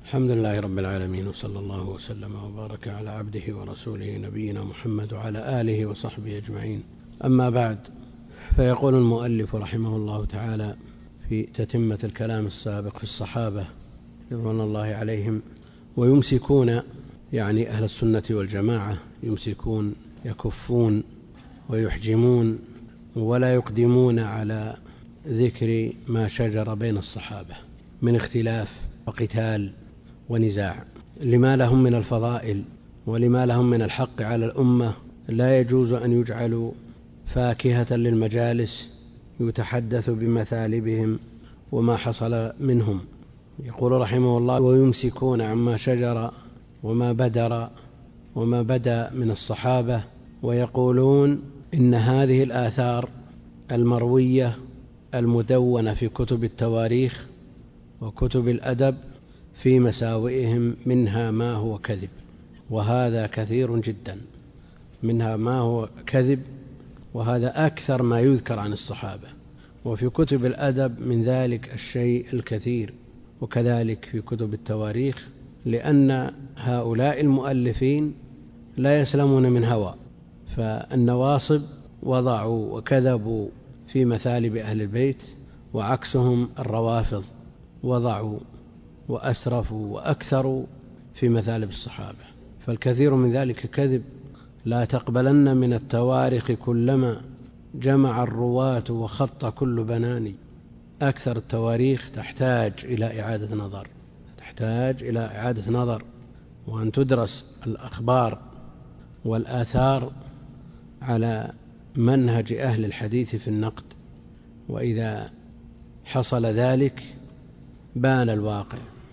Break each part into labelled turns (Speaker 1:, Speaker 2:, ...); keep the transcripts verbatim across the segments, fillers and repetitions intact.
Speaker 1: الحمد لله رب العالمين، وصلى الله وسلم وبارك على عبده ورسوله نبينا محمد وعلى آله وصحبه أجمعين. أما بعد، فيقول المؤلف رحمه الله تعالى في تتمة الكلام السابق في الصحابة رضوان الله عليهم: ويمسكون، يعني أهل السنة والجماعة، يمسكون يكفون ويحجمون ولا يقدمون على ذكر ما شجر بين الصحابة من اختلاف وقتال ونزاع، لما لهم من الفضائل ولما لهم من الحق على الأمة. لا يجوز أن يجعلوا فاكهة للمجالس يتحدث بمثالبهم وما حصل منهم. يقول رحمه الله: ويمسكون عما شجر وما بدر وما بدا من الصحابة، ويقولون إن هذه الآثار المروية المدونة في كتب التواريخ وكتب الأدب في مساوئهم منها ما هو كذب، وهذا كثير جدا. منها ما هو كذب، وهذا أكثر ما يذكر عن الصحابة. وفي كتب الأدب من ذلك الشيء الكثير، وكذلك في كتب التواريخ، لأن هؤلاء المؤلفين لا يسلمون من هوى. فالنواصب وضعوا وكذبوا في مثالب أهل البيت، وعكسهم الروافض وضعوا وأسرفوا وأكثروا في مثالب الصحابة. فالكثير من ذلك كذب. لا تقبلن من التواريخ كلما جمع الرواة وخط كل بناني. أكثر التواريخ تحتاج إلى إعادة نظر، تحتاج إلى إعادة نظر، وأن تدرس الأخبار والآثار على منهج أهل الحديث في النقد. وإذا حصل ذلك بان الواقع،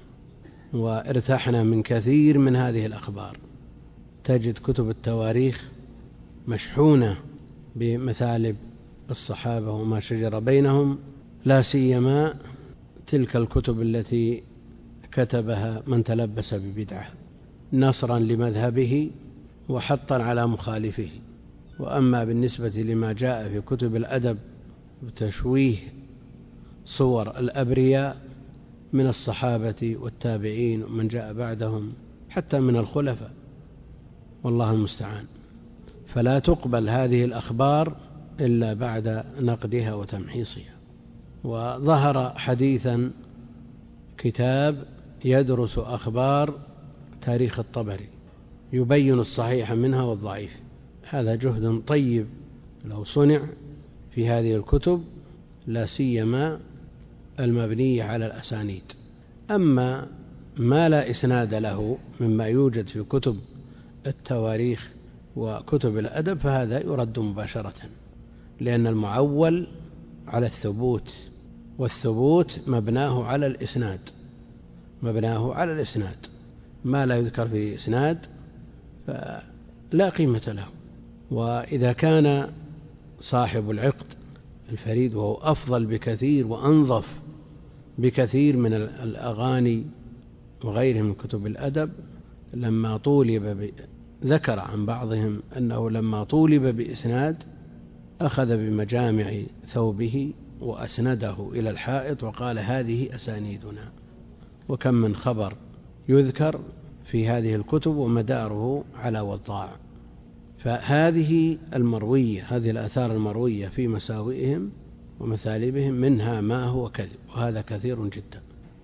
Speaker 1: وارتحنا من كثير من هذه الأخبار. تجد كتب التواريخ مشحونة بمثالب الصحابة وما شجر بينهم، لا سيما تلك الكتب التي كتبها من تلبس ببدعة نصرا لمذهبه وحطا على مخالفه. وأما بالنسبة لما جاء في كتب الأدب وتشويه صور الأبرياء من الصحابة والتابعين ومن جاء بعدهم حتى من الخلفاء، والله المستعان، فلا تقبل هذه الأخبار إلا بعد نقدها وتمحيصها. وظهر حديثا كتاب يدرس أخبار تاريخ الطبري، يبين الصحيح منها والضعيف. هذا جهد طيب لو صنع في هذه الكتب، لا سيما المبنية على الأسانيد. أما ما لا إسناد له مما يوجد في كتب التواريخ وكتب الأدب فهذا يرد مباشرة، لأن المعول على الثبوت، والثبوت مبناه على الإسناد، مبناه على الإسناد. ما لا يذكر في إسناد فلا قيمة له. وإذا كان صاحب العقد الفريد، وهو أفضل بكثير وأنظف بكثير من الأغاني وغيره من كتب الأدب، لما طولب ب... ذكر عن بعضهم أنه لما طولب بإسناد أخذ بمجامع ثوبه وأسنده إلى الحائط وقال: هذه أسانيدنا. وكم من خبر يذكر في هذه الكتب ومداره على وضاع. فهذه المروية، هذه الآثار المروية في مساوئهم ومثالبهم منها ما هو كذب، وهذا كثير جدا.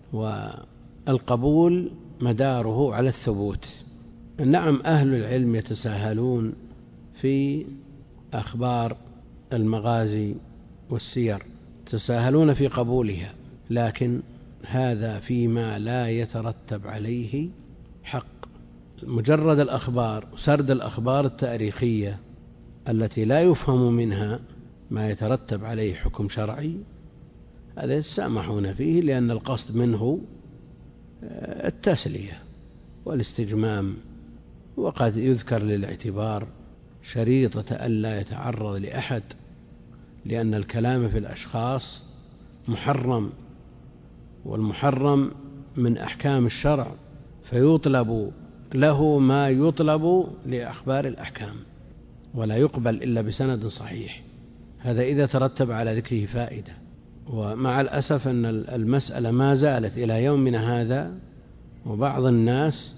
Speaker 1: والقبول مداره على الثبوت. نعم، أهل العلم يتساهلون في أخبار المغازي والسير، يتساهلون في قبولها، لكن هذا فيما لا يترتب عليه حق. مجرد الأخبار، سرد الأخبار التاريخية التي لا يفهم منها ما يترتب عليه حكم شرعي، هذا يتسامحون فيه، لأن القصد منه التسلية والاستجمام. وقد يذكر للاعتبار شريطة ألا يتعرض لأحد، لأن الكلام في الأشخاص محرم، والمحرم من أحكام الشرع، فيطلب له ما يطلب لأخبار الأحكام، ولا يقبل إلا بسند صحيح. هذا إذا ترتب على ذكره فائدة. ومع الأسف أن المسألة ما زالت إلى يومنا هذا وبعض الناس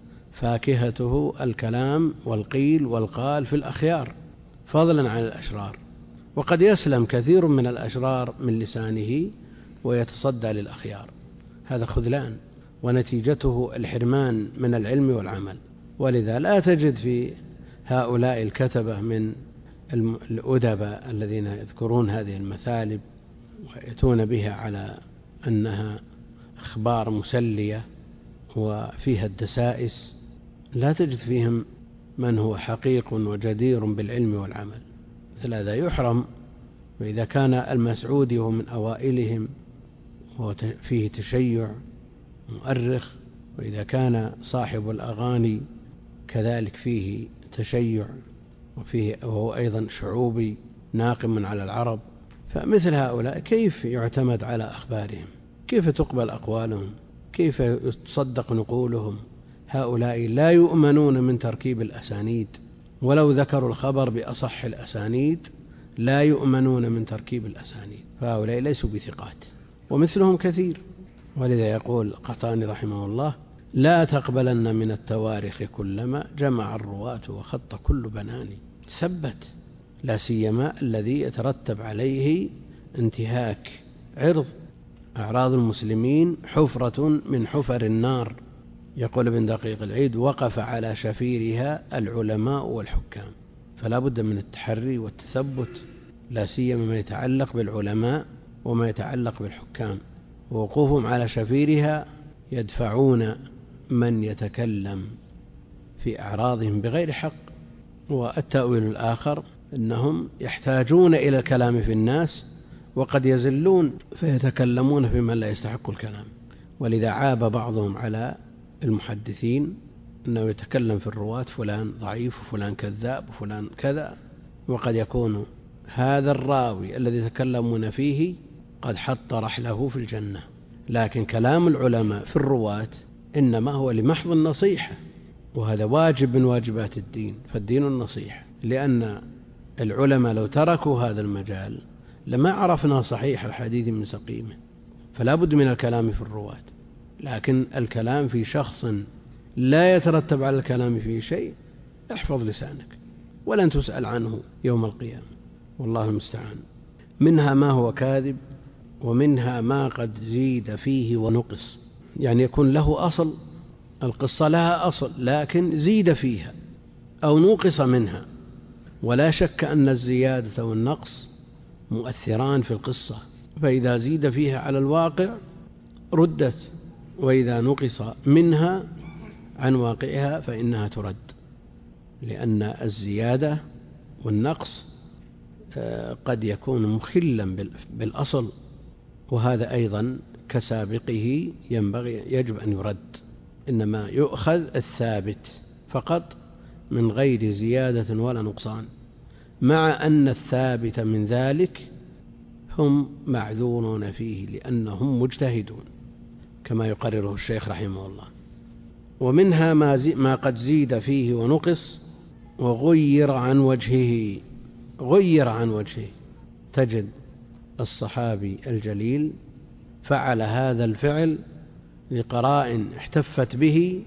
Speaker 1: فاكهته الكلام والقيل والقال في الأخيار فضلا عن الأشرار، وقد يسلم كثير من الأشرار من لسانه ويتصدى للأخيار. هذا خذلان، ونتيجته الحرمان من العلم والعمل. ولذا لا تجد في هؤلاء الكتبة من الأدباء الذين يذكرون هذه المثالب ويأتون بها على أنها أخبار مسلية وفيها الدسائس، لا تجد فيهم من هو حقيق وجدير بالعلم والعمل. مثل هذا يحرم. وإذا كان المسعودي هو من أوائلهم وفيه تشيع مؤرخ، وإذا كان صاحب الأغاني كذلك فيه تشيع وفيه وهو أيضا شعوبي ناقم على العرب، فمثل هؤلاء كيف يعتمد على أخبارهم؟ كيف تقبل أقوالهم؟ كيف تصدق نقولهم؟ هؤلاء لا يؤمنون من تركيب الأسانيد، ولو ذكروا الخبر بأصح الأسانيد لا يؤمنون من تركيب الأسانيد، فهؤلاء ليسوا بثقات، ومثلهم كثير. ولذا يقول قطاني رحمه الله: لا تقبلن من التواريخ كلما جمع الرواة وخط كل بناني. ثبت، لا سيما الذي يترتب عليه انتهاك عرض أعراض المسلمين حفرة من حفر النار. يقول ابن دقيق العيد: وقف على شفيرها العلماء والحكام. فلا بد من التحري والتثبت، لا سيما ما يتعلق بالعلماء وما يتعلق بالحكام. ووقوفهم على شفيرها يدفعون من يتكلم في أعراضهم بغير حق. والتأويل الآخر أنهم يحتاجون إلى الكلام في الناس وقد يزلون فيتكلمون في من لا يستحق الكلام. ولذا عاب بعضهم على المحدثين أنه يتكلم في الرواة: فلان ضعيف وفلان كذاب وفلان كذا، وقد يكون هذا الراوي الذي يتكلمون فيه قد حط رحله في الجنة. لكن كلام العلماء في الرواة إنما هو لمحض النصيحة، وهذا واجب من واجبات الدين، فالدين النصيحة. لأن العلماء لو تركوا هذا المجال لما عرفنا صحيح الحديث من سقيمه، فلا بد من الكلام في الرواة. لكن الكلام في شخص لا يترتب على الكلام فيه شيء، احفظ لسانك ولن تسأل عنه يوم القيامة، والله المستعان. منها ما هو كاذب، ومنها ما قد زيد فيه ونقص، يعني يكون له أصل، القصة لها أصل لكن زيد فيها أو نقص منها. ولا شك أن الزيادة والنقص مؤثران في القصة، فإذا زيد فيها على الواقع ردت، وإذا نقص منها عن واقعها فإنها ترد، لأن الزيادة والنقص قد يكون مخلا بالأصل، وهذا أيضا كسابقه ينبغي يجب أن يرد. إنما يؤخذ الثابت فقط من غير زيادة ولا نقصان، مع أن الثابت من ذلك هم معذورون فيه لأنهم مجتهدون كما يقرره الشيخ رحمه الله. ومنها ما, زي ما قد زيد فيه ونقص وغير عن وجهه. غير عن وجهه، تجد الصحابي الجليل فعل هذا الفعل لقراء احتفت به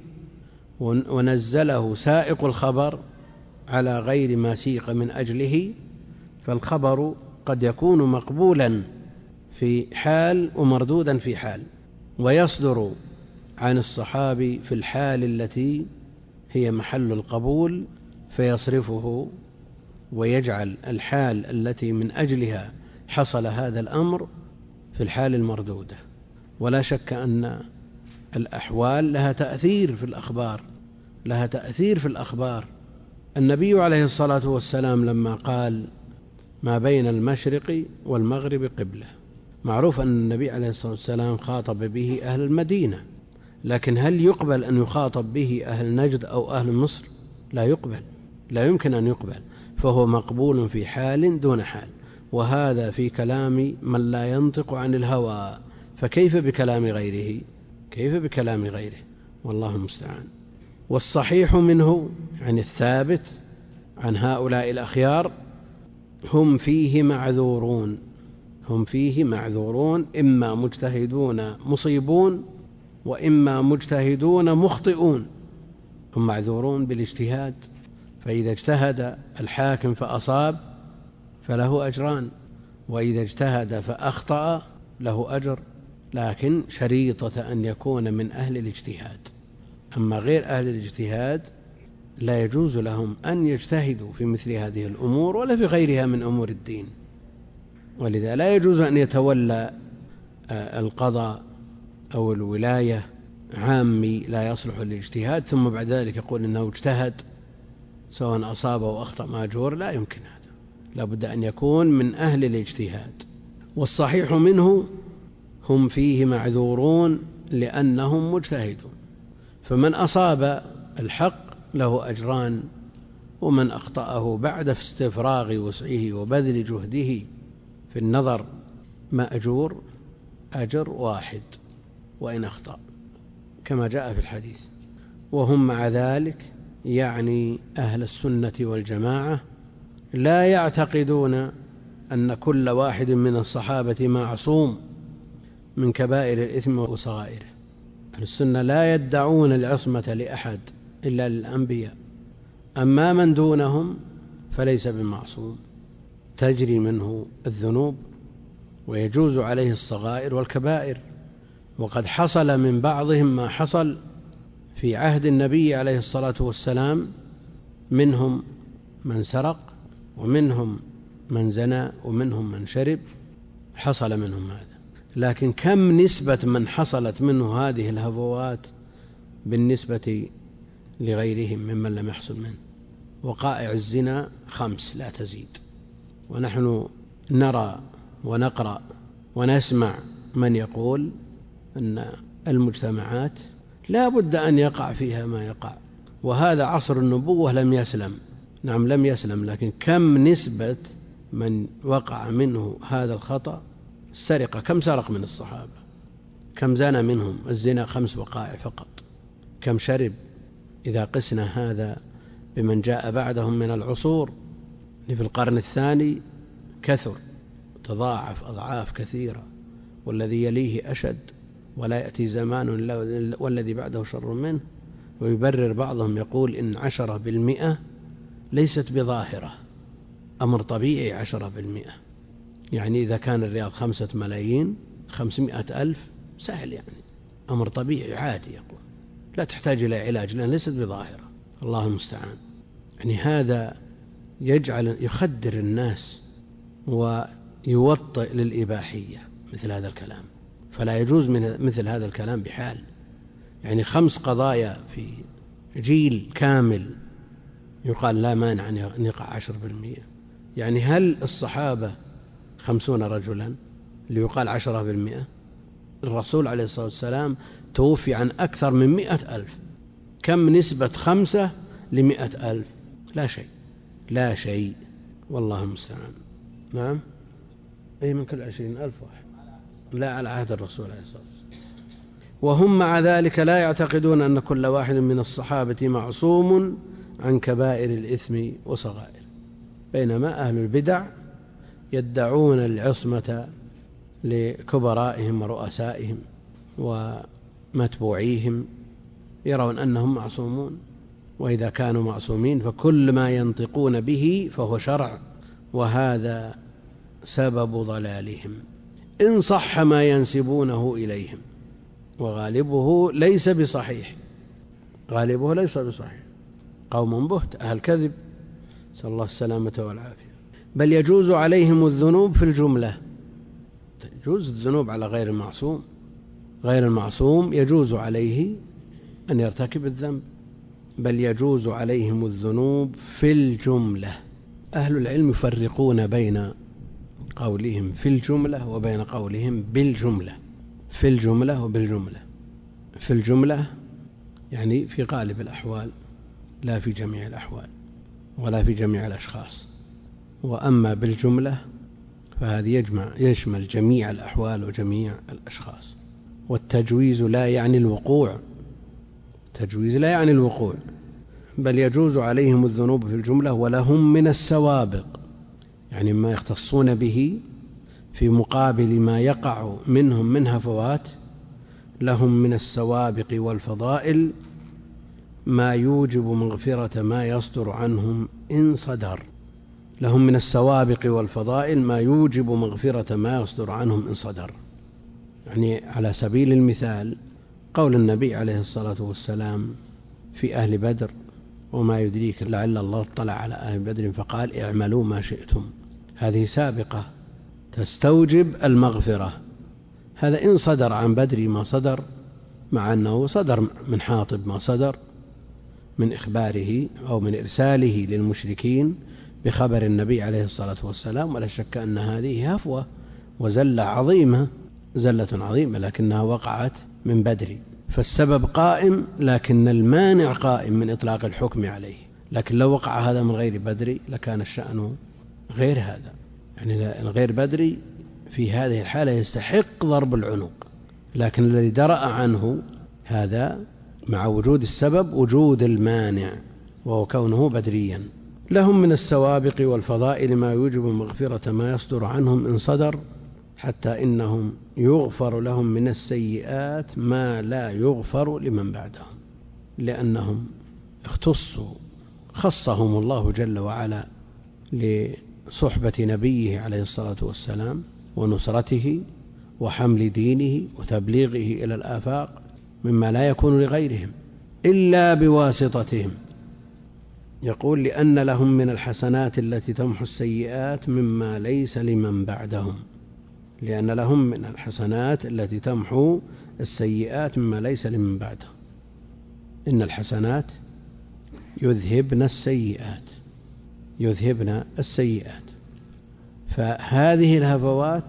Speaker 1: ونزله سائق الخبر على غير ما سيق من أجله، فالخبر قد يكون مقبولا في حال ومردودا في حال، ويصدر عن الصحابي في الحال التي هي محل القبول فيصرفه ويجعل الحال التي من أجلها حصل هذا الأمر في الحال المردودة. ولا شك أن الأحوال لها تأثير في الأخبار، لها تأثير في الأخبار. النبي عليه الصلاة والسلام لما قال: ما بين المشرق والمغرب قبلة، معروف أن النبي عليه الصلاة والسلام خاطب به أهل المدينة، لكن هل يقبل أن يخاطب به أهل نجد أو أهل مصر؟ لا يقبل، لا يمكن أن يقبل، فهو مقبول في حال دون حال. وهذا في كلام من لا ينطق عن الهوى، فكيف بكلام غيره؟ كيف بكلام غيره؟ والله المستعان. والصحيح منه، يعني الثابت عن هؤلاء الأخيار، هم فيه معذورون، هم فيه معذورون، إما مجتهدون مصيبون وإما مجتهدون مخطئون، هم معذورون بالاجتهاد. فإذا اجتهد الحاكم فأصاب فله أجران، وإذا اجتهد فأخطأ له أجر، لكن شريطة أن يكون من أهل الاجتهاد. أما غير أهل الاجتهاد لا يجوز لهم أن يجتهدوا في مثل هذه الأمور ولا في غيرها من أمور الدين، ولذا لا يجوز أن يتولى القضاء أو الولاية عامي لا يصلح للاجتهاد ثم بعد ذلك يقول إنه اجتهد سواء أصاب أو أخطأ مأجور. لا يمكن هذا، لا بد أن يكون من أهل الاجتهاد. والصحيح منه هم فيه معذورون لأنهم مجتهدون، فمن أصاب الحق له أجران، ومن أخطأه بعد استفراغ وسعه وبذل جهده في النظر مأجور أجر واحد وإن أخطأ كما جاء في الحديث. وهم مع ذلك يعني أهل السنة والجماعة لا يعتقدون أن كل واحد من الصحابة معصوم من كبائر الإثم وصغائره. أهل السنة لا يدعون العصمة لأحد إلا للأنبياء، أما من دونهم فليس بمعصوم، تجري منه الذنوب ويجوز عليه الصغائر والكبائر. وقد حصل من بعضهم ما حصل في عهد النبي عليه الصلاة والسلام، منهم من سرق ومنهم من زنى ومنهم من شرب، حصل منهم هذا. لكن كم نسبة من حصلت منه هذه الهفوات بالنسبة لغيرهم ممن لم يحصل منه؟ وقائع الزنا خمس لا تزيد، ونحن نرى ونقرأ ونسمع من يقول أن المجتمعات لا بد أن يقع فيها ما يقع، وهذا عصر النبوة لم يسلم. نعم لم يسلم، لكن كم نسبة من وقع منه هذا الخطأ؟ السرقة كم سرق من الصحابة؟ كم زنى منهم؟ الزنا خمس وقائع فقط. كم شرب؟ إذا قسنا هذا بمن جاء بعدهم من العصور في القرن الثاني كثر، تضاعف أضعاف كثيرة، والذي يليه أشد، ولا يأتي زمان والذي بعده شر منه. ويبرر بعضهم يقول إن عشرة بالمئة ليست بظاهرة، أمر طبيعي. عشرة بالمئة يعني إذا كان الرياض خمسة ملايين خمسمائة ألف سهل، يعني أمر طبيعي عادي، يقول لا تحتاج إلى علاج لأن ليست بظاهرة. الله المستعان. يعني هذا يجعل يخدر الناس ويوطئ للإباحية مثل هذا الكلام، فلا يجوز من مثل هذا الكلام بحال. يعني خمس قضايا في جيل كامل يقال لا مانع أن يقع عشر بالمئة. يعني هل الصحابة خمسون رجلا ليقال عشرة بالمئة؟ الرسول عليه الصلاة والسلام توفي عن أكثر من مئة ألف، كم نسبة خمسة لمئة ألف؟ لا شيء، لا شيء، والله المستعان. نعم، أي من كل عشرين ألف واحد، لا على عهد الرسول عليه الصلاة والسلام. وهم مع ذلك لا يعتقدون أن كل واحد من الصحابة معصوم عن كبائر الإثم وصغائر، بينما أهل البدع يدعون العصمة لكبرائهم ورؤسائهم ومتبوعيهم، يرون أنهم معصومون، وإذا كانوا معصومين فكل ما ينطقون به فهو شرع، وهذا سبب ضلالهم إن صح ما ينسبونه إليهم، وغالبه ليس بصحيح، غالبه ليس بصحيح. قوم بهت أهل كذب، صلى الله السلامة والعافية. بل يجوز عليهم الذنوب في الجملة، يجوز الذنوب على غير المعصوم، غير المعصوم يجوز عليه أن يرتكب الذنب، بل يجوز عليهم الذنوب في الجملة. أهل العلم يفرقون بين قولهم في الجملة وبين قولهم بالجملة. في الجملة وبالجملة. في الجملة يعني في غالب الأحوال، لا في جميع الأحوال ولا في جميع الأشخاص. وأما بالجملة فهذه يجمع يشمل جميع الأحوال وجميع الأشخاص. والتجويز لا يعني الوقوع، تجويز لا يعني الوقوع، بل يجوز عليهم الذنوب في الجملة ولهم من السوابق، يعني ما يختصون به في مقابل ما يقع منهم من هفوات، لهم من السوابق والفضائل ما يوجب مغفرة ما يصدر عنهم إن صدر. لهم من السوابق والفضائل ما يوجب مغفرة ما يصدر عنهم إن صدر. يعني على سبيل المثال قول النبي عليه الصلاة والسلام في أهل بدر: وما يدريك لعل الله اطلع على أهل بدر فقال اعملوا ما شئتم. هذه سابقة تستوجب المغفرة. هذا إن صدر عن بدر ما صدر، مع أنه صدر من حاطب ما صدر من إخباره أو من إرساله للمشركين بخبر النبي عليه الصلاة والسلام، ولا شك أن هذه هفوة وزلة عظيمة، زلة عظيمة، لكنها وقعت من بدر. فالسبب قائم، لكن المانع قائم من إطلاق الحكم عليه. لكن لو وقع هذا من غير بدر لكان الشأن غير هذا. يعني الغير بدري في هذه الحالة يستحق ضرب العنق، لكن الذي درأ عنه هذا مع وجود السبب وجود المانع، وهو كونه بدريا. لهم من السوابق والفضائل ما يوجب مغفرة ما يصدر عنهم إن صدر، حتى إنهم يغفر لهم من السيئات ما لا يغفر لمن بعدهم، لأنهم اختصوا خصهم الله جل وعلا لصحبة نبيه عليه الصلاة والسلام ونصرته وحمل دينه وتبليغه إلى الآفاق مما لا يكون لغيرهم إلا بواسطتهم. يقول: لأن لهم من الحسنات التي تمحو السيئات مما ليس لمن بعدهم. لأن لهم من الحسنات التي تمحو السيئات مما ليس لمن بعدهم. إن الحسنات يذهبن السيئات يذهبن السيئات فهذه الهفوات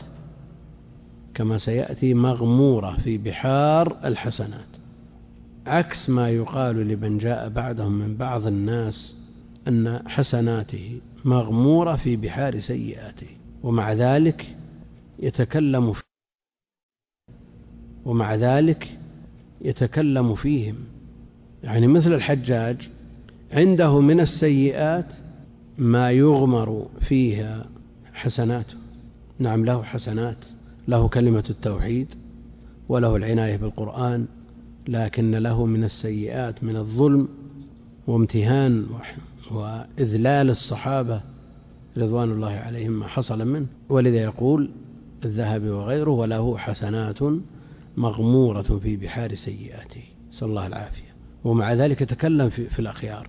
Speaker 1: كما سيأتي مغمورة في بحار الحسنات، عكس ما يقال لمن جاء بعدهم من بعض الناس أن حسناته مغمورة في بحار سيئاته، ومع ذلك يتكلم فيه ومع ذلك يتكلم فيهم. يعني مثل الحجاج عنده من السيئات ما يغمر فيها حسناته. نعم، له حسنات، له كلمة التوحيد وله العناية بالقرآن، لكن له من السيئات من الظلم وامتهان وإذلال الصحابة رضوان الله عليهم ما حصل منه. ولذا يقول الذهبي وغيره: وله حسنات مغمورة في بحار سيئاته، نسأل الله العافية. ومع ذلك يتكلم في, في الأخيار.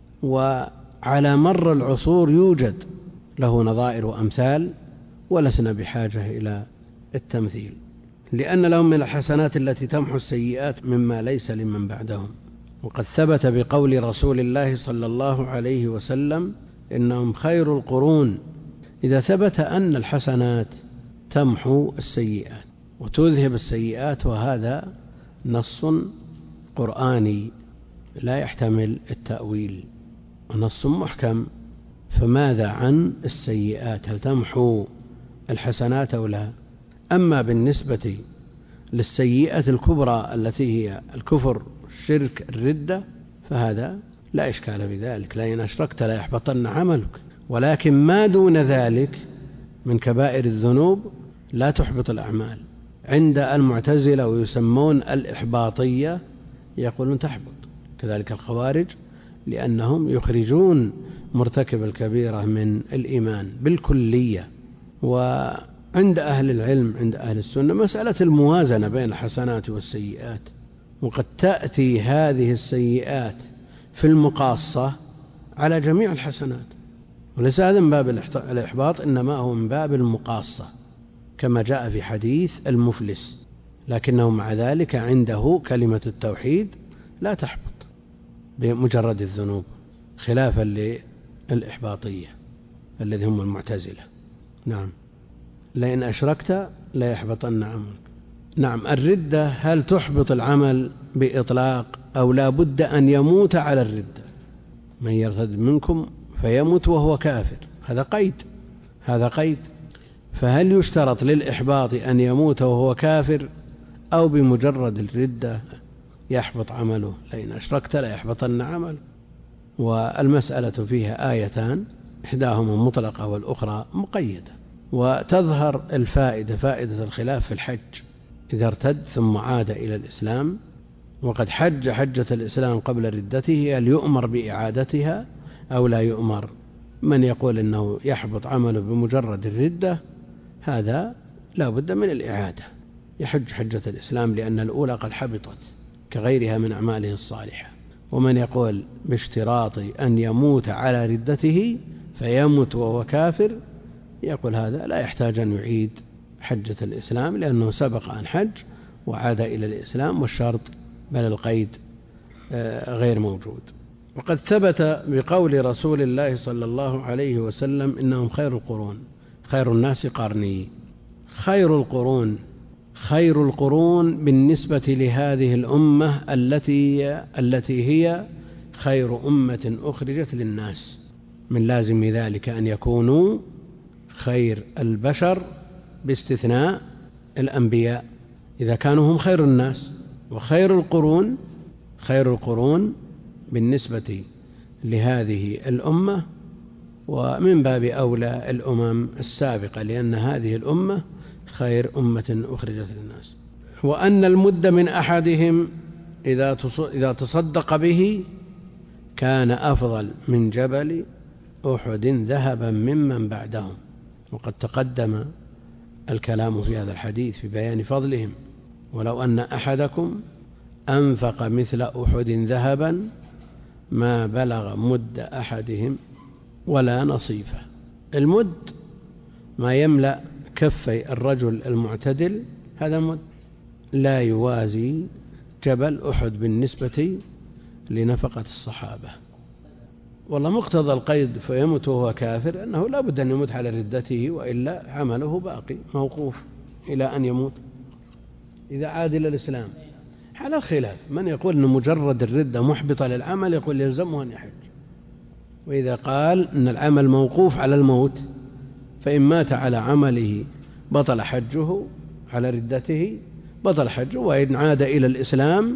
Speaker 1: وعلى مر العصور يوجد له نظائر وأمثال، ولسنا بحاجة إلى التمثيل. لأن لهم من الحسنات التي تمحو السيئات مما ليس لمن بعدهم. وقد ثبت بقول رسول الله صلى الله عليه وسلم: إنهم خير القرون. إذا ثبت أن الحسنات تمحو السيئات وتذهب السيئات، وهذا نص قرآني لا يحتمل التأويل ونص محكم، فماذا عن السيئات؟ هل تمحو الحسنات أو لا؟ أما بالنسبة للسيئة الكبرى التي هي الكفر، الشرك، الردة، فهذا لا إشكال بذلك، لئن أشركت لا يحبطن عملك. ولكن ما دون ذلك من كبائر الذنوب لا تحبط الأعمال. عند المعتزلة ويسمون الإحباطية يقولون تحبط، كذلك الخوارج، لأنهم يخرجون مرتكب الكبيرة من الإيمان بالكلية. وعند أهل العلم، عند أهل السنة، مسألة الموازنة بين الحسنات والسيئات. وقد تأتي هذه السيئات في المقاصة على جميع الحسنات، وليس هذا من باب الإحباط، إنما هو من باب المقاصة كما جاء في حديث المفلس. لكنه مع ذلك عنده كلمة التوحيد لا تحبط بمجرد الذنوب، خلافا للإحباطية الذي هم المعتزلة. نعم، لئن أشركت لا يحبطن عملك. نعم، الردة هل تحبط العمل بإطلاق أو لا بد أن يموت على الردة؟ من يرتد منكم فيموت وهو كافر، هذا قيد هذا قيد فهل يشترط للإحباط أن يموت وهو كافر، أو بمجرد الردة يحبط عمله؟ لئن أشركت لا يحبطن عمله. والمسألة فيها آيتان، إحداهما مطلقة والأخرى مقيدة. وتظهر الفائدة، فائدة الخلاف في الحج، إذا ارتد ثم عاد إلى الإسلام وقد حج حجة الإسلام قبل ردته، هل يؤمر بإعادتها أو لا يؤمر؟ من يقول أنه يحبط عمله بمجرد الردة هذا لا بد من الإعادة، يحج حجة الإسلام لأن الأولى قد حبطت كغيرها من أعماله الصالحة. ومن يقول باشتراط أن يموت على ردته فيموت وهو كافر يقول هذا لا يحتاج أن يعيد حجة الإسلام لأنه سبق أن حج وعاد إلى الإسلام، والشرط بل القيد غير موجود. وقد ثبت بقول رسول الله صلى الله عليه وسلم إنهم خير القرون، خير الناس قرني. خير القرون خير القرون بالنسبة لهذه الأمة التي التي هي خير أمة أخرجت للناس، من لازم ذلك أن يكونوا خير البشر باستثناء الأنبياء إذا كانوا هم خير الناس. وخير القرون خير القرون بالنسبة لهذه الأمة، ومن باب أولى الأمم السابقة لأن هذه الأمة خير أمة أخرجت للناس. وأن المد من أحدهم إذا تصدق به كان أفضل من جبل أحد ذهبا ممن بعدهم. وقد تقدم الكلام في هذا الحديث في بيان فضلهم. ولو أن أحدكم أنفق مثل أحد ذهبا ما بلغ مد أحدهم ولا نصيفه. المد ما يملأ كفي الرجل المعتدل، هذا مد لا يوازي جبل أحد بالنسبة لنفقة الصحابة. والله مقتضى القيد فيموت وهو كافر أنه لا بد أن يموت على ردته وإلا عمله باقي موقوف إلى أن يموت إذا عاد إلى الإسلام. على الخلاف، من يقول أن مجرد الردة محبطة للعمل يقول يلزمه أن يحج، وإذا قال أن العمل موقوف على الموت فإن مات على عمله بطل حجه، على ردته بطل حجه، وإن عاد إلى الإسلام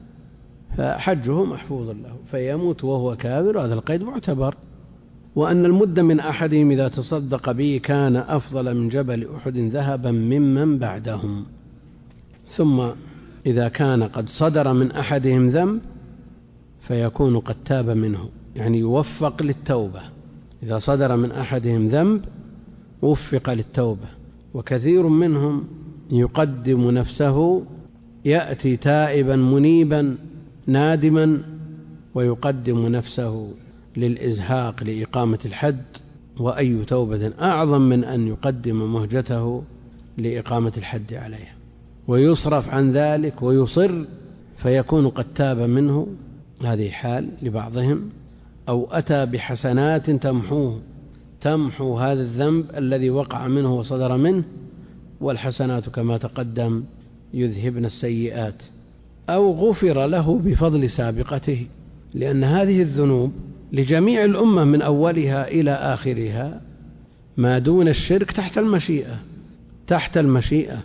Speaker 1: فحجه محفوظ له فيموت وهو كافر، هذا القيد معتبر. وأن المد من أحدهم إذا تصدق به كان أفضل من جبل أحد ذهبا ممن بعدهم. ثم إذا كان قد صدر من أحدهم ذنب فيكون قد تاب منه، يعني يوفق للتوبة. إذا صدر من أحدهم ذنب وفق للتوبة. وكثير منهم يقدم نفسه، يأتي تائبا منيبا نادما ويقدم نفسه للإزهاق لإقامة الحد، وأي توبة أعظم من أن يقدم مهجته لإقامة الحد عليه، ويصرف عن ذلك ويصر فيكون قد تاب منه. هذه حال لبعضهم. أو أتى بحسنات تمحوه، تمحو هذا الذنب الذي وقع منه وصدر منه، والحسنات كما تقدم يذهبن السيئات. أو غفر له بفضل سابقته، لأن هذه الذنوب لجميع الأمة من أولها إلى آخرها ما دون الشرك تحت المشيئة تحت المشيئة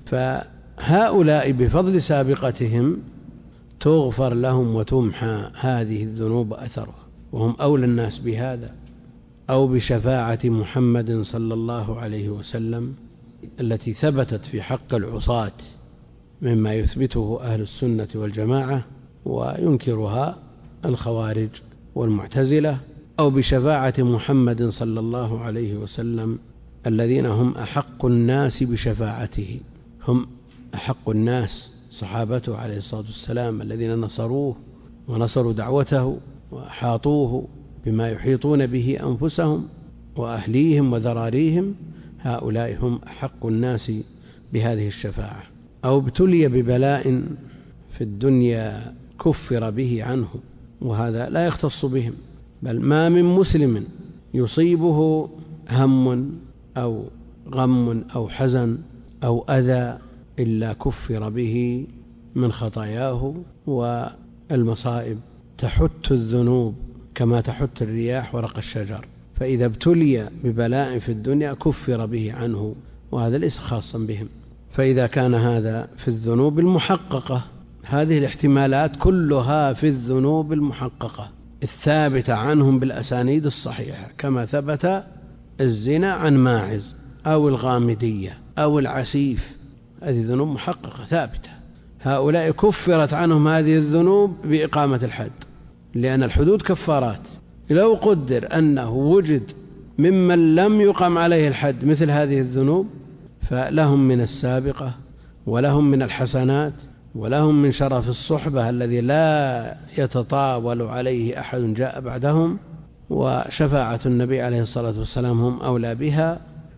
Speaker 1: فهؤلاء بفضل سابقتهم تغفر لهم وتمحى هذه الذنوب أثره، وهم أولى الناس بهذا. أو بشفاعة محمد صلى الله عليه وسلم التي ثبتت في حق العصاة مما يثبته أهل السنة والجماعة وينكرها الخوارج والمعتزلة. أو بشفاعة محمد صلى الله عليه وسلم الذين هم أحق الناس بشفاعته، هم أحق الناس صحابته عليه الصلاة والسلام الذين نصروه ونصروا دعوته وأحاطوه بما يحيطون به أنفسهم وأهليهم وذراريهم، هؤلاء هم أحق الناس بهذه الشفاعة. أو ابتلي ببلاء في الدنيا كفر به عنه، وهذا لا يختص بهم، بل ما من مسلم يصيبه هم أو غم أو حزن أو أذى إلا كفر به من خطاياه. والمصائب تحت الذنوب كما تحت الرياح ورق الشجر، فإذا ابتلي ببلاء في الدنيا كفر به عنه، وهذا ليس خاصا بهم. فإذا كان هذا في الذنوب المحققة، هذه الاحتمالات كلها في الذنوب المحققة الثابتة عنهم بالأسانيد الصحيحة، كما ثبت الزنا عن ماعز أو الغامدية أو العسيف، هذه ذنوب محققة ثابتة. هؤلاء كفرت عنهم هذه الذنوب بإقامة الحد، لأن الحدود كفارات. لو قدر أنه وجد ممن لم يقم عليه الحد مثل هذه الذنوب فلهم من السابقة ولهم من الحسنات ولهم من شرف الصحبة الذي لا يتطاول عليه أحد جاء بعدهم، وشفاعة النبي عليه الصلاة والسلام هم أولى بها،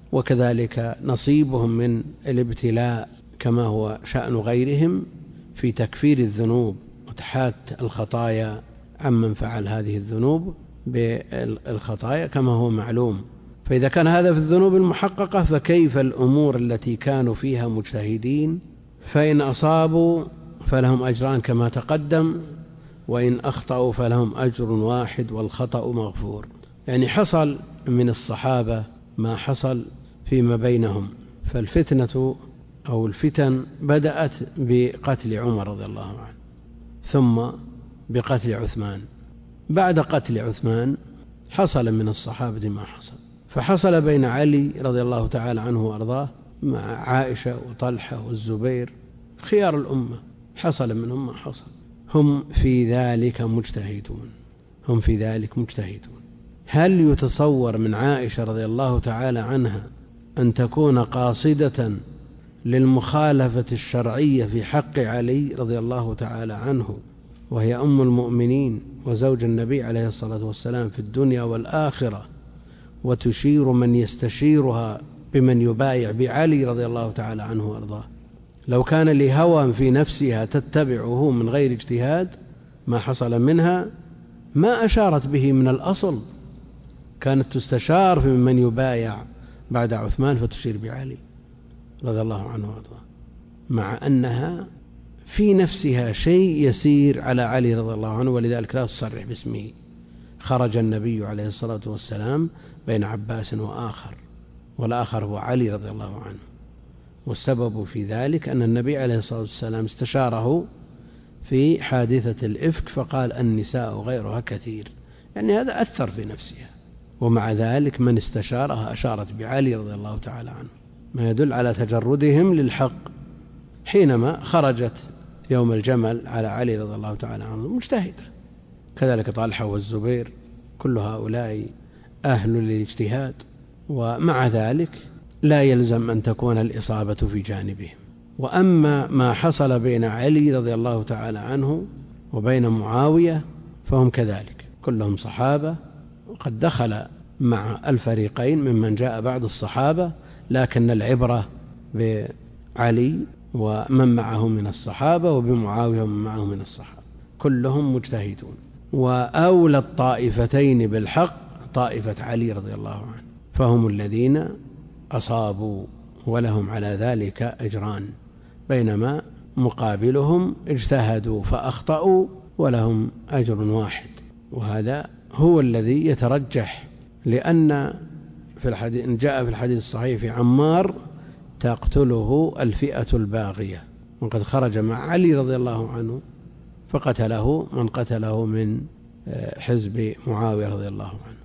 Speaker 1: وكذلك نصيبهم من الابتلاء كما هو شأن غيرهم في تكفير الذنوب وتحات الخطايا عمن فعل هذه الذنوب بالخطايا كما هو معلوم. فإذا كان هذا في الذنوب المحققة فكيف الأمور التي كانوا فيها مجتهدين؟ فإن أصابوا فلهم أجران كما تقدم، وإن أخطأوا فلهم أجر واحد والخطأ مغفور. يعني حصل من الصحابة ما حصل فيما بينهم، فالفتنة أو الفتن بدأت بقتل عمر رضي الله عنه ثم بقتل عثمان. بعد قتل عثمان حصل من الصحابة ما حصل، فحصل بين علي رضي الله تعالى عنه وأرضاه مع عائشة وطلحة والزبير خيار الأمة، حصل منهم ما حصل. هم في ذلك مجتهدون هم في ذلك مجتهدون. هل يتصور من عائشة رضي الله تعالى عنها أن تكون قاصدة للمخالفة الشرعية في حق علي رضي الله تعالى عنه، وهي أم المؤمنين وزوج النبي عليه الصلاة والسلام في الدنيا والآخرة، وتشير من يستشيرها بمن يبايع بعلي رضي الله تعالى عنه وأرضاه؟ لو كان لهوى في نفسها تتبعه من غير اجتهاد ما حصل منها ما أشارت به من الأصل، كانت تستشار في من يبايع بعد عثمان فتشير بعلي رضي الله عنه وارضاه، مع أنها في نفسها شيء يسير على علي رضي الله عنه، ولذلك لا تصرح باسمه. خرج النبي عليه الصلاة والسلام بين عباس وآخر، والآخر هو علي رضي الله عنه، والسبب في ذلك أن النبي عليه الصلاة والسلام استشاره في حادثة الإفك فقال النساء غيرها كثير، يعني هذا أثر في نفسها، ومع ذلك من استشارها أشارت بعلي رضي الله تعالى عنه، ما يدل على تجردهم للحق. حينما خرجت يوم الجمل على علي رضي الله تعالى عنه مجتهدة، كذلك طلحة والزبير كل هؤلاء أهل للاجتهاد، ومع ذلك لا يلزم أن تكون الإصابة في جانبهم. وأما ما حصل بين علي رضي الله تعالى عنه وبين معاوية فهم كذلك كلهم صحابة، وقد دخل مع الفريقين ممن جاء بعد الصحابة، لكن العبرة بعلي ومن معه من الصحابة وبمعاوية ومن معه من الصحابة، كلهم مجتهدون. وأولى الطائفتين بالحق طائفة علي رضي الله عنه، فهم الذين أصابوا ولهم على ذلك أجران، بينما مقابلهم اجتهدوا فأخطأوا ولهم أجر واحد. وهذا هو الذي يترجح، لأن في الحديث جاء في الحديث الصحيح في عمار تقتله الفئة الباغية، وقد خرج مع علي رضي الله عنه فقتله من قتله من حزب معاوية رضي الله عنه،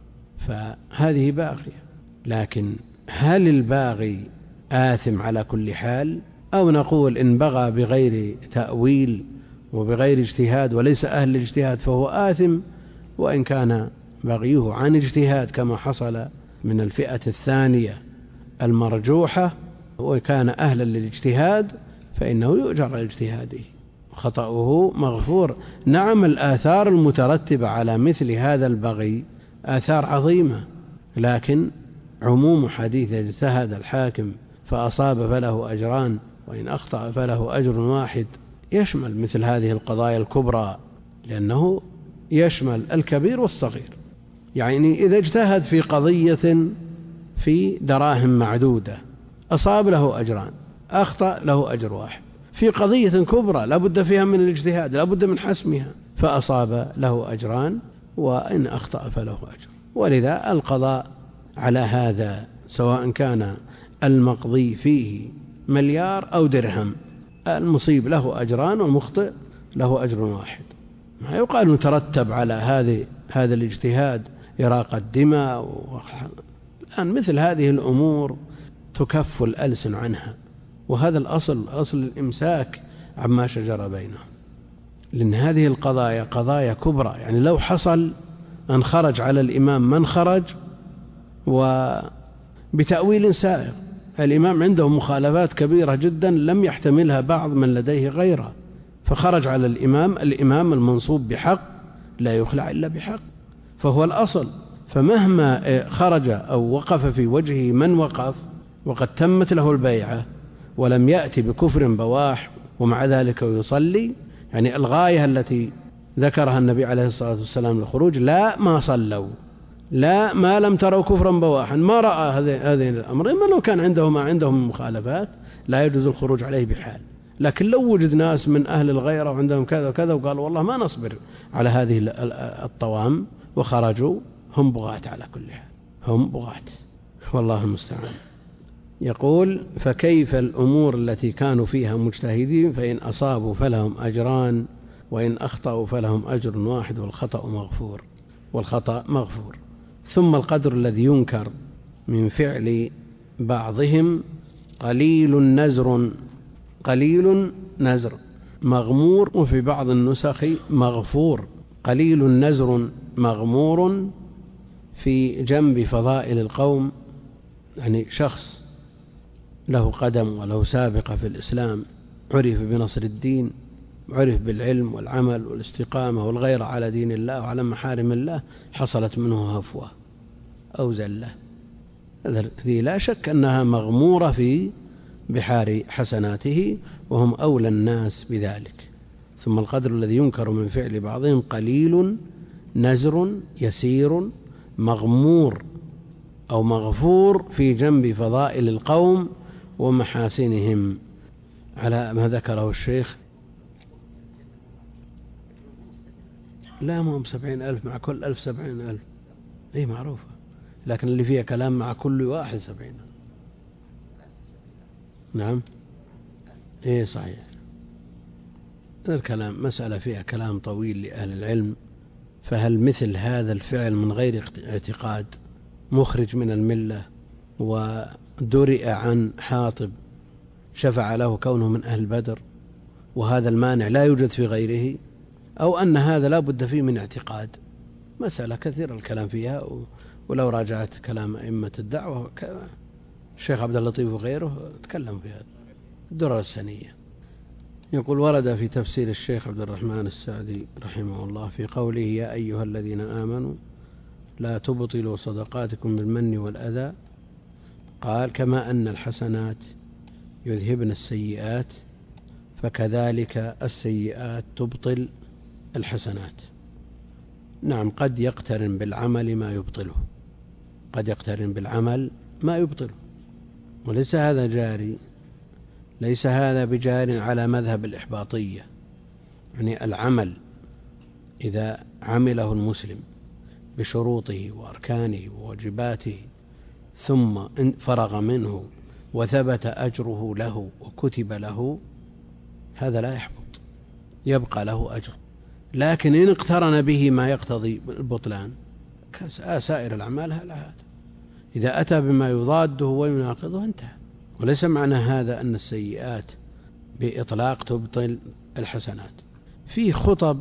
Speaker 1: فهذه باغية. لكن هل الباغي آثم على كل حال، أو نقول إن بغى بغير تأويل وبغير اجتهاد وليس أهل الاجتهاد فهو آثم، وإن كان بغيه عن اجتهاد كما حصل من الفئة الثانية المرجوحة وكان أهلا للاجتهاد فإنه يؤجر على اجتهاده، خطأه مغفور. نعم، الآثار المترتبة على مثل هذا البغي آثار عظيمة، لكن عموم حديث اجتهد الحاكم فأصاب فله أجران وإن أخطأ فله أجر واحد يشمل مثل هذه القضايا الكبرى، لأنه يشمل الكبير والصغير. يعني إذا اجتهد في قضية في دراهم معدودة أصاب له أجران، أخطأ له أجر واحد. في قضية كبرى لابد فيها من الاجتهاد، لابد من حسمها، فأصاب له أجران وإن أخطأ فله أجر. ولذا القضاء على هذا سواء كان المقضي فيه مليار أو درهم، المصيب له أجران والمخطئ له أجر واحد. ما يقال نترتب على هذه هذا الاجتهاد إراقة الدماء. الآن مثل هذه الأمور تكف الألسن عنها، وهذا الأصل، أصل الإمساك عما شجر بينهم، لأن هذه القضايا قضايا كبرى. يعني لو حصل أن خرج على الإمام من خرج وبتأويل سائغ، الإمام عنده مخالفات كبيرة جدا لم يحتملها بعض من لديه غيره، فخرج على الإمام، الإمام المنصوب بحق لا يخلع إلا بحق، فهو الأصل. فمهما خرج أو وقف في وجهه من وقف وقد تمت له البيعة ولم يأتي بكفر بواح ومع ذلك يصلي، يعني الغاية التي ذكرها النبي عليه الصلاة والسلام للخروج، لا ما صلوا، لا ما لم تروا كفرا بواحا، ما رأى هذين الأمر. إما لو كان عنده ما عندهم مخالفات لا يجوز الخروج عليه بحال، لكن لو وجد ناس من أهل الغيرة وعندهم كذا وكذا وقالوا والله ما نصبر على هذه الطوام وخرجوا، هم بغاة على كل حال، هم بغاة، والله المستعان. يقول: فكيف الأمور التي كانوا فيها مجتهدين، فإن أصابوا فلهم أجران وإن أخطأوا فلهم أجر واحد والخطأ مغفور والخطأ مغفور. ثم القدر الذي ينكر من فعل بعضهم قليل نزر، قليل نزر مغمور، وفي بعض النسخ مغفور. قليل نزر مغمور في جنب فضائل القوم، يعني شخص له قدم وله سابقة في الإسلام، عرف بنصر الدين، عرف بالعلم والعمل والاستقامة والغيرة على دين الله وعلى محارم الله، حصلت منه هفوة أو زلة، هذه لا شك أنها مغمورة في بحار حسناته، وهم أولى الناس بذلك. ثم القدر الذي ينكر من فعل بعضهم قليل نزر يسير مغمور أو مغفور في جنب فضائل القوم ومحاسنهم، على ما ذكره الشيخ. لا، مهم سبعين ألف مع كل ألف سبعين ألف، إيه معروفة، لكن اللي فيها كلام مع كل واحد سبعين. نعم، إيه صحيح. هذا الكلام مسألة فيها كلام طويل لأهل العلم. فهل مثل هذا الفعل من غير اعتقاد مخرج من الملة ودرئ عن حاطب شفع له كونه من أهل بدر، وهذا المانع لا يوجد في غيره، أو أن هذا لا بد فيه من اعتقاد؟ مسألة كثير الكلام فيها، ولو راجعت كلام أئمة الدعوة الشيخ عبد اللطيف وغيره تكلم في هذا الدرر السنية. يقول: ورد في تفسير الشيخ عبد الرحمن السعدي رحمه الله في قوله: يا أيها الذين آمنوا لا تبطلوا صدقاتكم بالمن والأذى، قال: كما أن الحسنات يذهبن السيئات فكذلك السيئات تبطل الحسنات. نعم، قد يقترن بالعمل ما يبطله، قد يقترن بالعمل ما يبطله، وليس هذا جاري، ليس هذا بجار على مذهب الإحباطية. يعني العمل إذا عمله المسلم بشروطه وأركانه وواجباته ثم فرغ منه وثبت أجره له وكتب له، هذا لا يحبط، يبقى له أجر. لكن إن اقترن به ما يقتضي البطلان كسائر الأعمال، هذا إذا أتى بما يضاده ويناقضه انتهى. وليس معنى هذا أن السيئات بإطلاق تبطل الحسنات. في خطب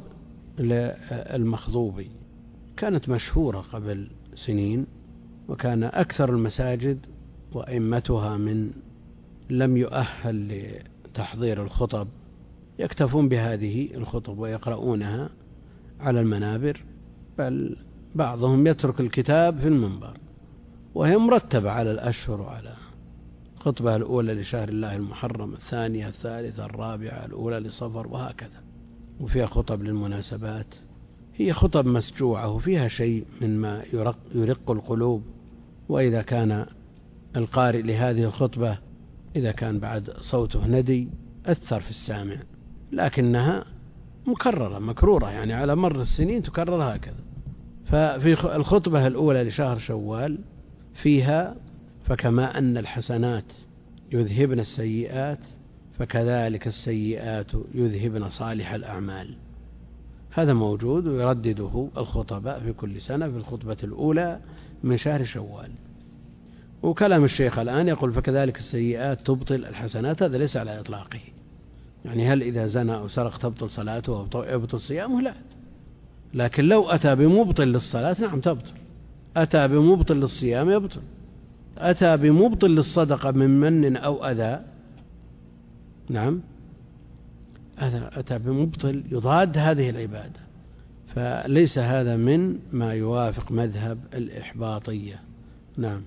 Speaker 1: للمخضوبي كانت مشهورة قبل سنين، وكان أكثر المساجد وأئمتها من لم يؤهل لتحضير الخطب يكتفون بهذه الخطب ويقرؤونها على المنابر، بل بعضهم يترك الكتاب في المنبر، وهي مرتبة على الأشهر، وعلى الخطبة الأولى لشهر الله المحرم، الثانية الثالثة الرابعة الأولى لصفر، وهكذا. وفيها خطب للمناسبات، هي خطب مسجوعة وفيها شيء مما يرق, يرق القلوب. وإذا كان القارئ لهذه الخطبة إذا كان بعد صوته ندي أثر في السامع، لكنها مكررة مكرورة، يعني على مر السنين تكرر هكذا. ففي الخطبة الأولى لشهر شوال فيها: فكما أن الحسنات يذهبن السيئات فكذلك السيئات يذهبن صالح الأعمال. هذا موجود ويردده الخطباء في كل سنة في الخطبة الأولى من شهر شوال. وكلام الشيخ الآن يقول فكذلك السيئات تبطل الحسنات، هذا ليس على إطلاقه. يعني هل إذا زنى أو سرق تبطل صلاته أو يبطل صيامه؟ لا، لكن لو أتى بمبطل للصلاة نعم تبطل، أتى بمبطل للصيام يبطل، أتى بمبطل للصدقة من من أو أذى نعم أتى بمبطل يضاد هذه العبادة، فليس هذا من ما يوافق مذهب الإحباطية. نعم.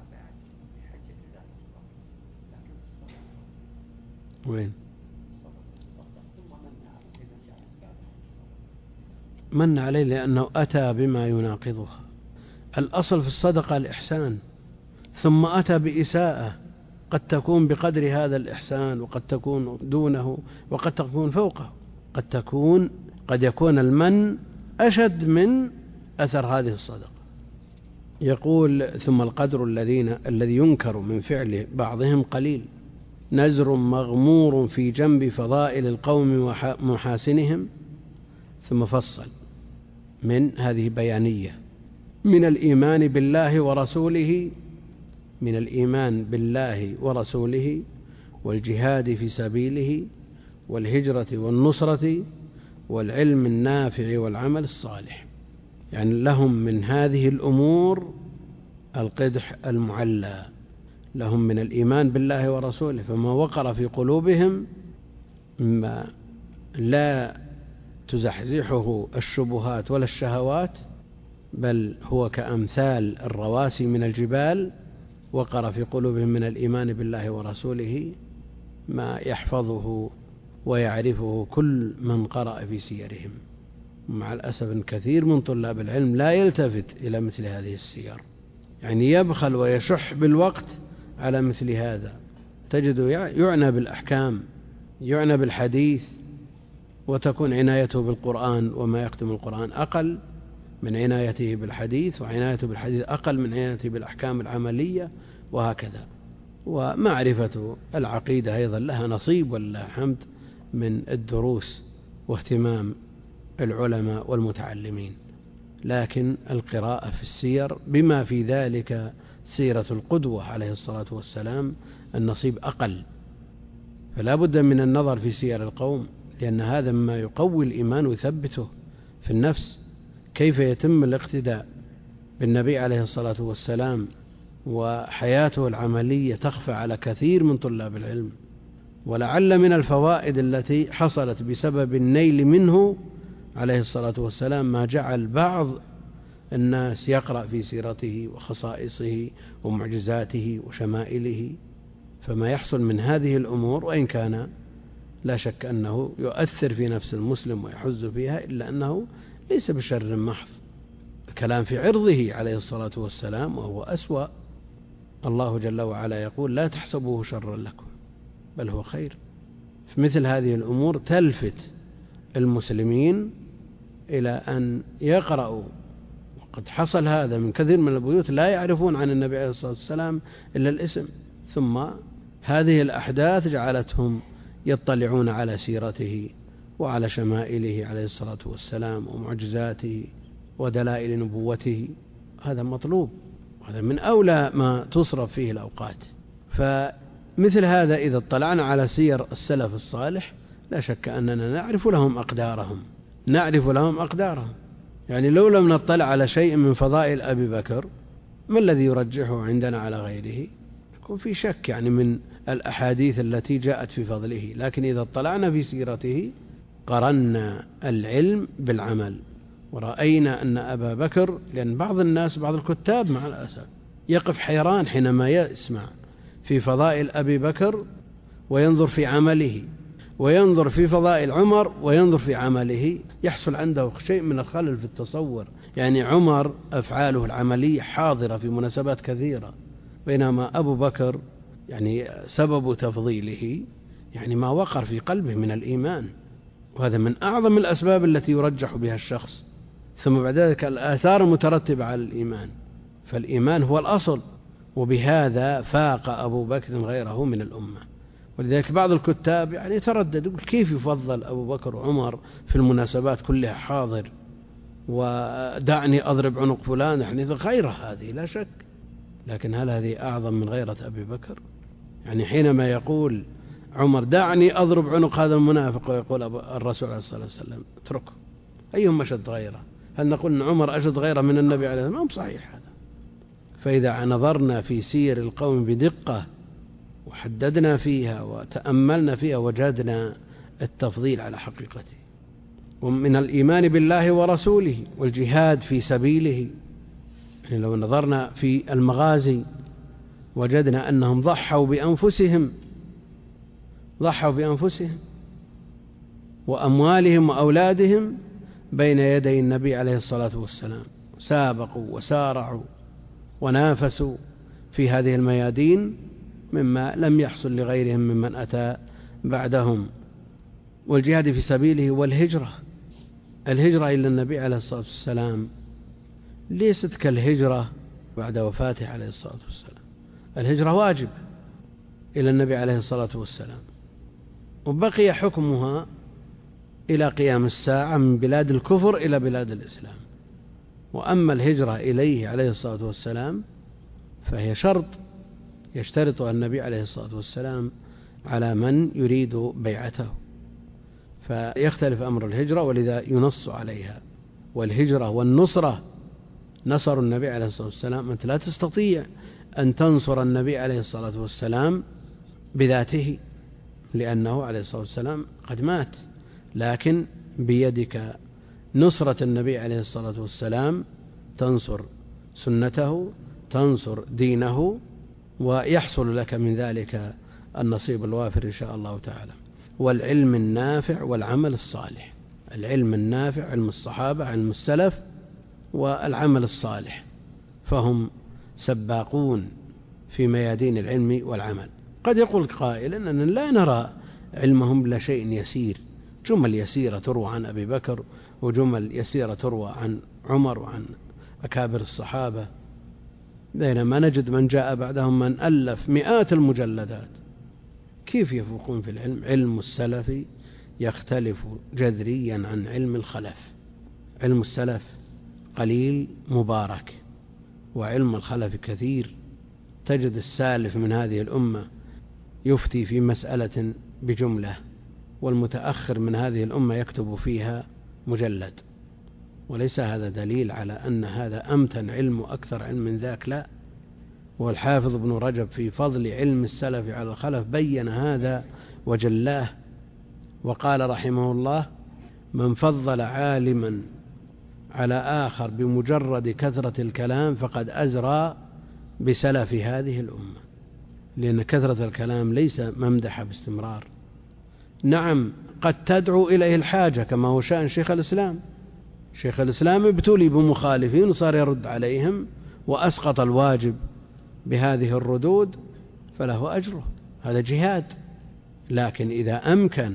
Speaker 1: وين من عليه؟ لأنه أتى بما يناقضها. الأصل في الصدقة الإحسان، ثم أتى بإساءة قد تكون بقدر هذا الإحسان وقد تكون دونه وقد تكون فوقه، قد تكون قد يكون المن أشد من أثر هذه الصدقة. يقول ثم القدر الذين الذي ينكر من فعل بعضهم قليل، نزر مغمور في جنب فضائل القوم ومحاسنهم. ثم فصل من هذه بيانية من الإيمان بالله ورسوله من الإيمان بالله ورسوله والجهاد في سبيله والهجرة والنصرة والعلم النافع والعمل الصالح. يعني لهم من هذه الأمور القدح المعلى، لهم من الإيمان بالله ورسوله فما وقر في قلوبهم ما لا تزحزحه الشبهات ولا الشهوات، بل هو كأمثال الرواسي من الجبال، وقر في قلوبهم من الإيمان بالله ورسوله ما يحفظه ويعرفه كل من قرأ في سيرهم. مع الأسف كثير من طلاب العلم لا يلتفت إلى مثل هذه السير، يعني يبخل ويشح بالوقت على مثل هذا. تجد يعنى بالأحكام، يعنى بالحديث، وتكون عنايته بالقرآن وما يخدم القرآن أقل من عنايته بالحديث، وعنايته بالحديث أقل من عنايته بالأحكام العملية، وهكذا. ومعرفة العقيدة أيضا لها نصيب والله الحمد من الدروس واهتمام العلماء والمتعلمين، لكن القراءة في السير بما في ذلك سيرة القدوة عليه الصلاة والسلام النصيب أقل، فلا بد من النظر في سير القوم، لأن هذا مما يقوي الإيمان ويثبته في النفس. كيف يتم الاقتداء بالنبي عليه الصلاة والسلام وحياته العملية تخفى على كثير من طلاب العلم، ولعل من الفوائد التي حصلت بسبب النيل منه عليه الصلاة والسلام ما جعل بعض الناس يقرأ في سيرته وخصائصه ومعجزاته وشمائله. فما يحصل من هذه الأمور وإن كان لا شك أنه يؤثر في نفس المسلم ويحز فيها، إلا أنه ليس بشر محض. الكلام في عرضه عليه الصلاة والسلام وهو أسوأ. الله جل وعلا يقول لا تحسبوه شرا لكم بل هو خير. في مثل هذه الأمور تلفت المسلمين إلى أن يقرأوا، وقد حصل هذا من كثير من البيوت لا يعرفون عن النبي عليه الصلاة والسلام إلا الاسم، ثم هذه الأحداث جعلتهم يطلعون على سيرته وعلى شمائله عليه الصلاة والسلام ومعجزاته ودلائل نبوته. هذا مطلوب، هذا من أولى ما تصرف فيه الأوقات. فمثل هذا إذا اطلعنا على سير السلف الصالح لا شك أننا نعرف لهم أقدارهم نعرف لهم أقدارهم يعني لو لم نطلع على شيء من فضائل أبي بكر ما الذي يرجحه عندنا على غيره؟ يكون في شك يعني من الأحاديث التي جاءت في فضله. لكن إذا اطلعنا في سيرته قرنا العلم بالعمل، ورأينا أن أبا بكر، لأن بعض الناس بعض الكتاب مع الأسف يقف حيران حينما يسمع في فضائل أبي بكر وينظر في عمله، وينظر في فضائل عمر وينظر في عمله، يحصل عنده شيء من الخلل في التصور. يعني عمر أفعاله العملية حاضرة في مناسبات كثيرة، بينما أبو بكر يعني سبب تفضيله يعني ما وقر في قلبه من الإيمان، وهذا من أعظم الأسباب التي يرجح بها الشخص. ثم بعد ذلك الآثار المترتبة على الإيمان، فالإيمان هو الأصل، وبهذا فاق أبو بكر غيره من الأمة. ولذلك بعض الكتاب يعني يتردد يقول كيف يفضل أبو بكر وعمر في المناسبات كلها حاضر، ودعني أضرب عنق فلان، يعني غير هذه لا شك لكن هل هذه أعظم من غيرة أبي بكر؟ يعني حينما يقول عمر دعني أضرب عنق هذا المنافق، ويقول الرسول عليه الصلاة والسلام اتركه، أيهم أشد غيرة؟ هل نقول أن عمر أشد غيرة من النبي عليه الصلاة والسلام؟ ما هو صحيح هذا. فإذا نظرنا في سير القوم بدقة وحددنا فيها وتأملنا فيها وجدنا التفضيل على حقيقته. ومن الإيمان بالله ورسوله والجهاد في سبيله، يعني لو نظرنا في المغازي وجدنا أنهم ضحوا بأنفسهم ضحوا بأنفسهم وأموالهم وأولادهم بين يدي النبي عليه الصلاة والسلام، سابقوا وسارعوا ونافسوا في هذه الميادين مما لم يحصل لغيرهم ممن أتى بعدهم. والجهاد في سبيله والهجرة، الهجرة إلى النبي عليه الصلاة والسلام ليست كالهجرة بعد وفاته عليه الصلاة والسلام. الهجرة واجب إلى النبي عليه الصلاة والسلام، وبقي حكمها إلى قيام الساعة من بلاد الكفر إلى بلاد الإسلام. وأما الهجرة إليه عليه الصلاة والسلام فهي شرط يشترطها النبي عليه الصلاة والسلام على من يريد بيعته، فيختلف أمر الهجرة ولذا ينص عليها. والهجرة والنصرة، نصر النبي عليه الصلاة والسلام، أنت لا تستطيع أن تنصر النبي عليه الصلاة والسلام بذاته لأنه عليه الصلاة والسلام قد مات، لكن بيدك نصرة النبي عليه الصلاة والسلام، تنصر سنته، تنصر دينه، ويحصل لك من ذلك النصيب الوافر إن شاء الله تعالى. والعلم النافع والعمل الصالح، العلم النافع علم الصحابة علم السلف، والعمل الصالح، فهم سباقون في ميادين العلم والعمل. قد يقول قائل أننا لا نرى علمهم إلا شيء يسير، جمل يسيرة تروى عن أبي بكر وجمل يسيرة تروى عن عمر وعن أكابر الصحابة، بينما نجد من جاء بعدهم من ألف مئات المجلدات. كيف يفوقون في العلم؟ علم السلف يختلف جذريا عن علم الخلف. علم السلف قليل مبارك، وعلم الخلف كثير. تجد السالف من هذه الأمة يفتي في مسألة بجملة، والمتأخر من هذه الأمة يكتب فيها مجلد، وليس هذا دليل على أن هذا أمتن علم وأكثر علم من ذاك، لا. والحافظ ابن رجب في فضل علم السلف على الخلف بين هذا وجلاه، وقال رحمه الله: من فضل عالما على آخر بمجرد كثرة الكلام فقد أزرى بسلف هذه الأمة، لأن كثرة الكلام ليس ممدح باستمرار. نعم قد تدعو إليه الحاجة، كما هو شأن شيخ الإسلام. شيخ الإسلام ابتلي بمخالفين وصار يرد عليهم وأسقط الواجب بهذه الردود، فله أجره، هذا جهاد. لكن إذا أمكن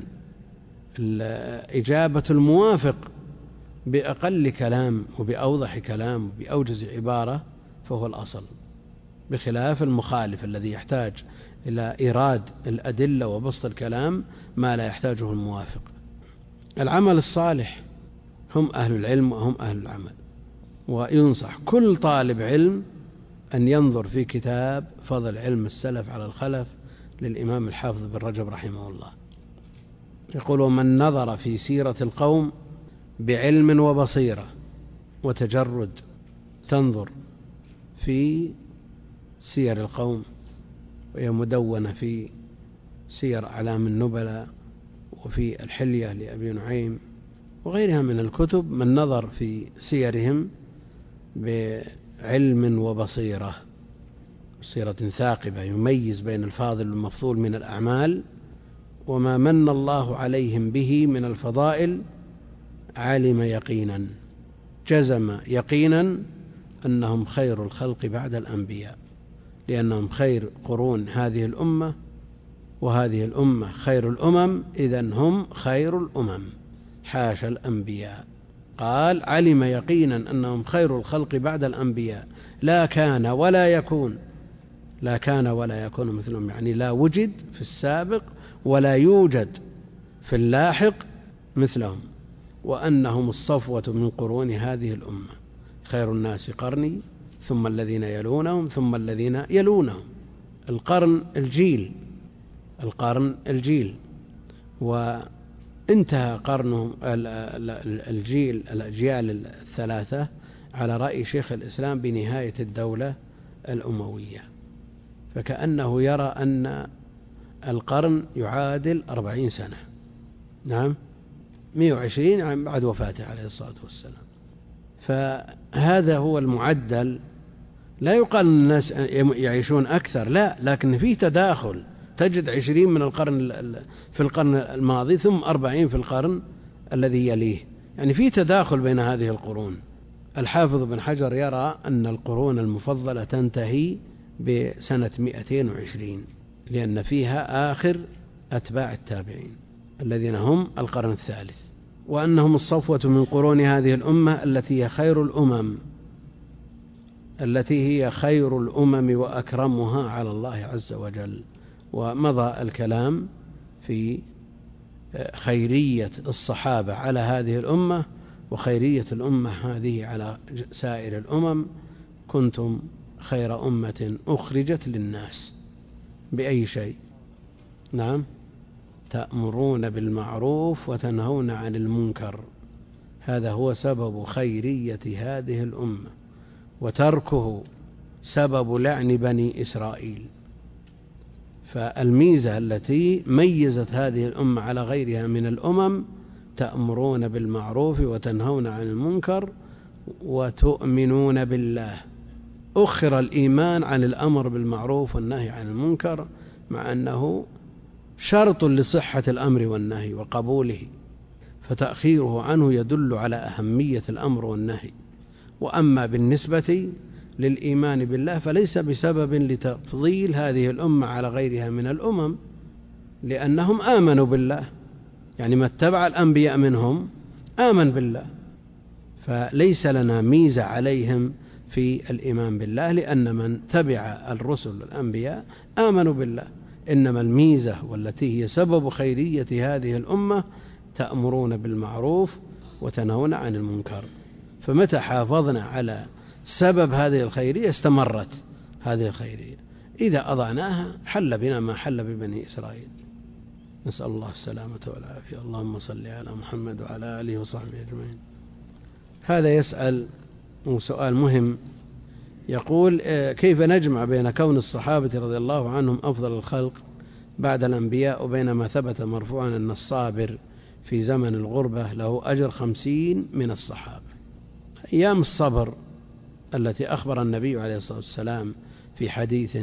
Speaker 1: إجابة الموافق بأقل كلام وبأوضح كلام وبأوجز عبارة فهو الأصل، بخلاف المخالف الذي يحتاج إلى إيراد الأدلة وبسط الكلام ما لا يحتاجه الموافق. العمل الصالح هم أهل العلم وهم أهل العمل. وينصح كل طالب علم أن ينظر في كتاب فضل علم السلف على الخلف للإمام الحافظ بن رجب رحمه الله. يقول: ومن نظر في سيرة القوم بعلم وبصيرة وتجرد، تنظر في سير القوم، وهي مدونة في سير أعلام النبلاء وفي الحلية لأبي نعيم وغيرها من الكتب. من نظر في سيرهم بعلم وبصيرة، بصيرة ثاقبة، يميز بين الفاضل والمفضول من الأعمال وما من الله عليهم به من الفضائل، علم يقينا، جزم يقينا أنهم خير الخلق بعد الأنبياء، لأنهم خير قرون هذه الأمة، وهذه الأمة خير الأمم، إذن هم خير الأمم، حاشا الأنبياء. قال: علم يقينا أنهم خير الخلق بعد الأنبياء، لا كان ولا يكون، لا كان ولا يكون مثلهم، يعني لا وجد في السابق ولا يوجد في اللاحق مثلهم، وأنهم الصفوة من قرون هذه الأمة، خير الناس قرني ثم الذين يلونهم ثم الذين يلونهم. القرن الجيل القرن الجيل وانتهى قرنهم الجيل الأجيال الثلاثة على رأي شيخ الإسلام بنهاية الدولة الأموية، فكأنه يرى أن القرن يعادل أربعين سنة، نعم مئة وعشرين عام بعد وفاته عليه الصلاة والسلام. فهذا هو المعدل. لا يقال أن الناس يعيشون أكثر، لا، لكن فيه تداخل. تجد عشرين من القرن في القرن الماضي ثم أربعين في القرن الذي يليه، يعني فيه تداخل بين هذه القرون. الحافظ بن حجر يرى أن القرون المفضلة تنتهي بسنة مئتين وعشرين، لأن فيها آخر أتباع التابعين الذين هم القرن الثالث، وأنهم الصفوة من قرون هذه الأمة التي هي خير الأمم التي هي خير الأمم وأكرمها على الله عز وجل. ومضى الكلام في خيرية الصحابة على هذه الأمة وخيرية الأمة هذه على سائر الأمم. كنتم خير أمة أخرجت للناس بأي شيء؟ نعم، تأمرون بالمعروف وتنهون عن المنكر. هذا هو سبب خيرية هذه الأمة، وتركه سبب لعن بني إسرائيل. فالميزة التي ميزت هذه الأمة على غيرها من الأمم: تأمرون بالمعروف وتنهون عن المنكر وتؤمنون بالله. أخر الإيمان عن الأمر بالمعروف والنهي عن المنكر، مع أنه شرط لصحة الأمر والنهي وقبوله، فتأخيره عنه يدل على أهمية الأمر والنهي. وأما بالنسبة للإيمان بالله فليس بسبب لتفضيل هذه الأمة على غيرها من الأمم، لأنهم آمنوا بالله، يعني ما اتبع الأنبياء منهم آمن بالله، فليس لنا ميزة عليهم في الإيمان بالله، لأن من تبع الرسل الأنبياء آمنوا بالله. إنما الميزة والتي هي سبب خيرية هذه الأمة: تأمرون بالمعروف وتنهون عن المنكر. فمتى حافظنا على سبب هذه الخيرية استمرت هذه الخيرية. إذا أضعناها حل بنا ما حل ببني إسرائيل. نسأل الله السلامة والعافية. اللهم صل على محمد وعلى آله وصحبه أجمعين. هذا يسأل سؤال مهم، يقول: كيف نجمع بين كون الصحابة رضي الله عنهم أفضل الخلق بعد الأنبياء وبين ما ثبت مرفوعا أن الصابر في زمن الغربة له أجر خمسين من الصحابة؟ أيام الصبر التي أخبر النبي عليه الصلاة والسلام في حديث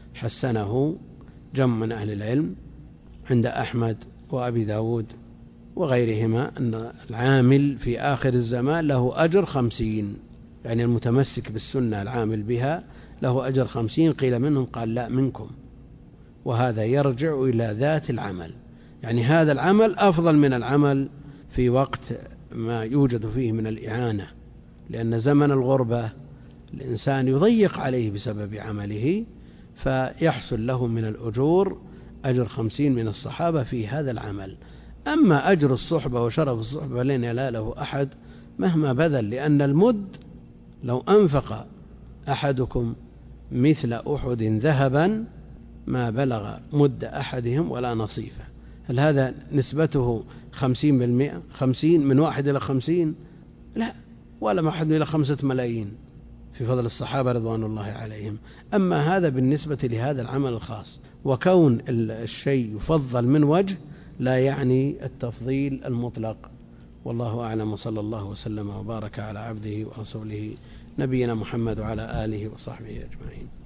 Speaker 1: حسنه جمع من أهل العلم عند أحمد وأبي داود وغيرهما، أن العامل في آخر الزمان له أجر خمسين، يعني المتمسك بالسنة العامل بها له أجر خمسين. قيل منهم، قال لا منكم. وهذا يرجع إلى ذات العمل، يعني هذا العمل أفضل من العمل في وقت ما يوجد فيه من الإعانة، لأن زمن الغربة الإنسان يضيق عليه بسبب عمله، فيحصل له من الأجور أجر خمسين من الصحابة في هذا العمل. أما أجر الصحبة وشرف الصحبة لن يناله أحد مهما بذل، لأن المد لو أنفق أحدكم مثل أحد ذهبا ما بلغ مد أحدهم ولا نصيفه. هل هذا نسبته خمسين بالمئة؟ خمسين من واحد إلى خمسين؟ لا، ولا من واحد إلى خمسة ملايين في فضل الصحابة رضوان الله عليهم. أما هذا بالنسبة لهذا العمل الخاص. وكون الشيء يفضل من وجه لا يعني التفضيل المطلق. والله أعلم، وصلى الله وسلم وبارك على عبده ورسوله نبينا محمد وعلى آله وصحبه أجمعين.